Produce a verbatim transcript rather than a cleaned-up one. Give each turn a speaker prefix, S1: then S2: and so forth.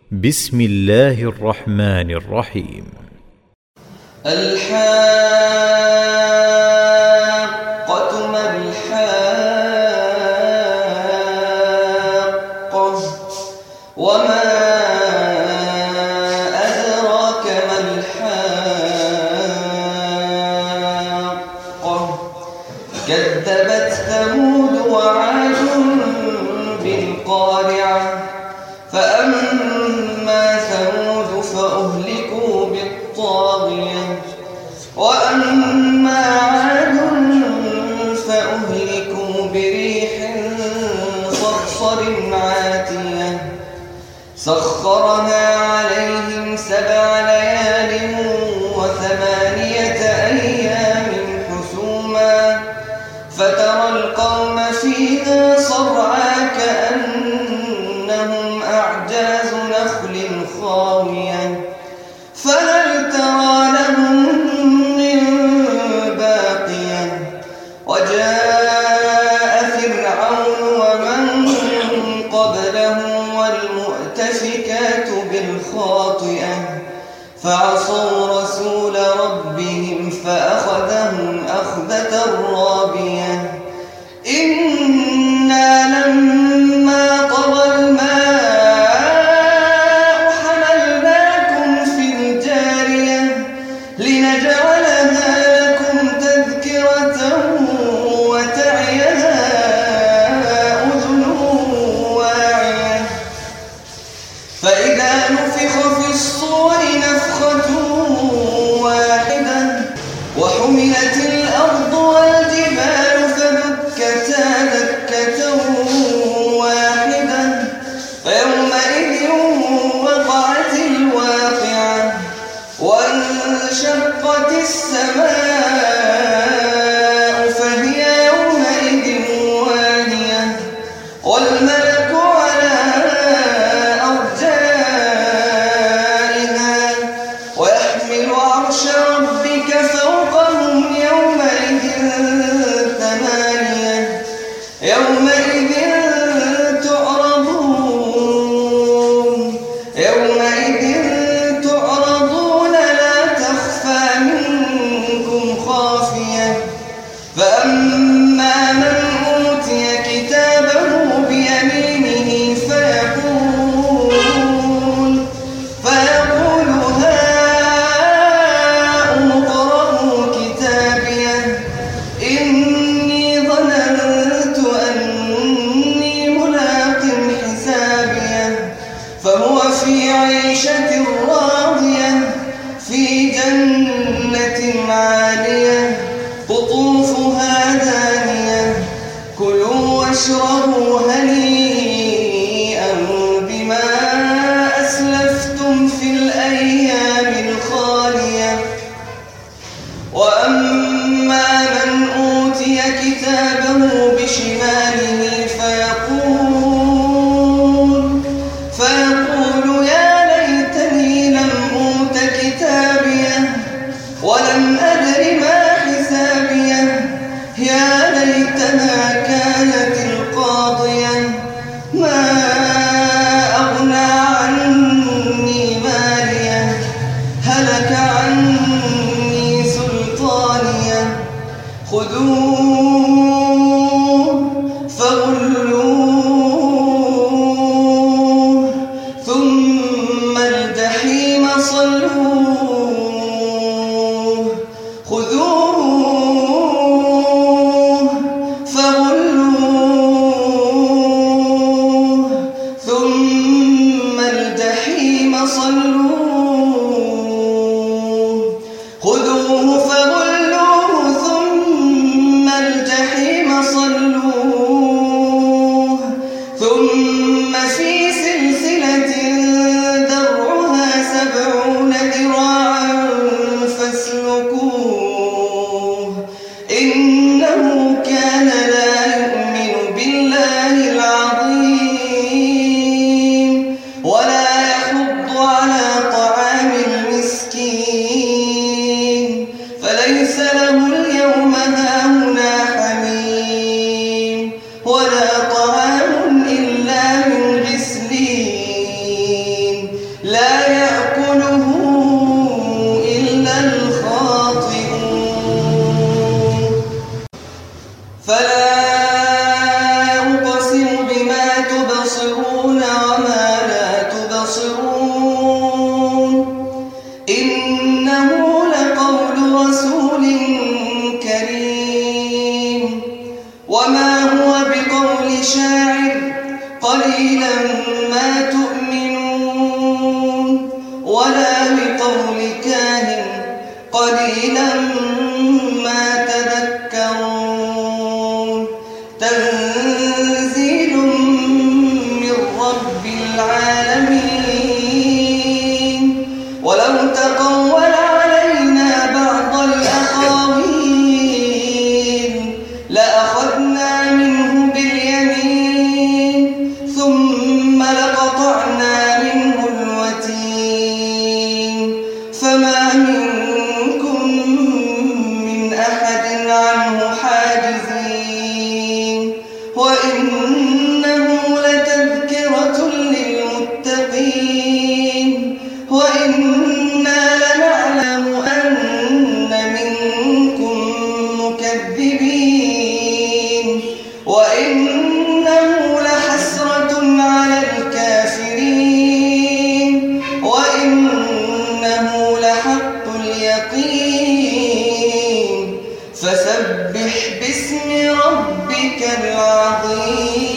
S1: بسم الله الرحمن الرحيم.
S2: الحاقة ما الحاقة وما أدراك ما الحاقة كذبت ثمود وعاد بالقارعة فأما ثمود فأهلكوا بالطاغية وأما عاد فأهلكوا بريح صرصر عاتية سخرها عليهم سبع ليال وثمانية أيام حسوما فترى القوم فيها صرعى كأنهم أعجاز نخل خاوية فهل ترى لهم من باقية وجاء فرعون ومن قبله والمؤتفكات بالخاطئة فعصوا رسول ربهم فأخذهم أخذة رابية إنا لما طغى الماء حملناكم في الجارية لنجعلها لكم تذكرة وتعيها أذن واعية فإذا نفخ في الصور نفخة واحدة وحملت الأرض والجبال فدكتا دكة واحدة فيومئذ وقعت الواقعة وانشقت السماء فهي يومئذ واهية والملك على أرجائها ويحمل عرش ربك فوقهم يومئذ ثمانية يومئذ تعرضون يومئذ تعرضون لا تخفى منكم خافية فأما من أوتي كتابه بيمينه فيقول فيقول هاؤم اقرءوا كتابيه إني ظننت أني ملاق حسابيه فهو في عيشة راضية في جنة عالية قطوفها دانية كلوا واشربوا هنيئا بما أسلفتم في الأيام الخالية وأما من أوتي كتابه بشماله فيقول فيقول يا ليتني لم أوت كتابيه ولم أدر ما حسابيه يا ليتها كانت القاضية ما أغنى عني ماليه هلك عني سلطانيه خذوه فغلوه ثم الجحيم صلوه خذوه فغلوه ثم الجحيم صلوه خذوه فغلوه ثم الجحيم صلوه ثم في سلسلة ذرعها سبعون ذراعا فاسلكوه إنه كان لا يؤمن بالله العظيم ولا يحض على لا يأكله إلا الخاطئون فلا أقسم بما تبصرون وما لا تبصرون إنه لقول رسول كريم وما هو بقول شاعر قليلا ما تؤمنون ولا بقول كاهن قليلا ما تذكرون تنزيل من رب العالمين ولو تقول علينا بعض الأقاويل لأخذنا منه باليمين ثم لقطعنا منه الوتين فما منكم من أحد عنه حاجزين وإنه لتذكرة للمتقين وإنا لنعلم أن منكم مكذبين وإنه لحسرة على الكافرين وإنه لحق اليقين فسبح باسم ربك العظيم.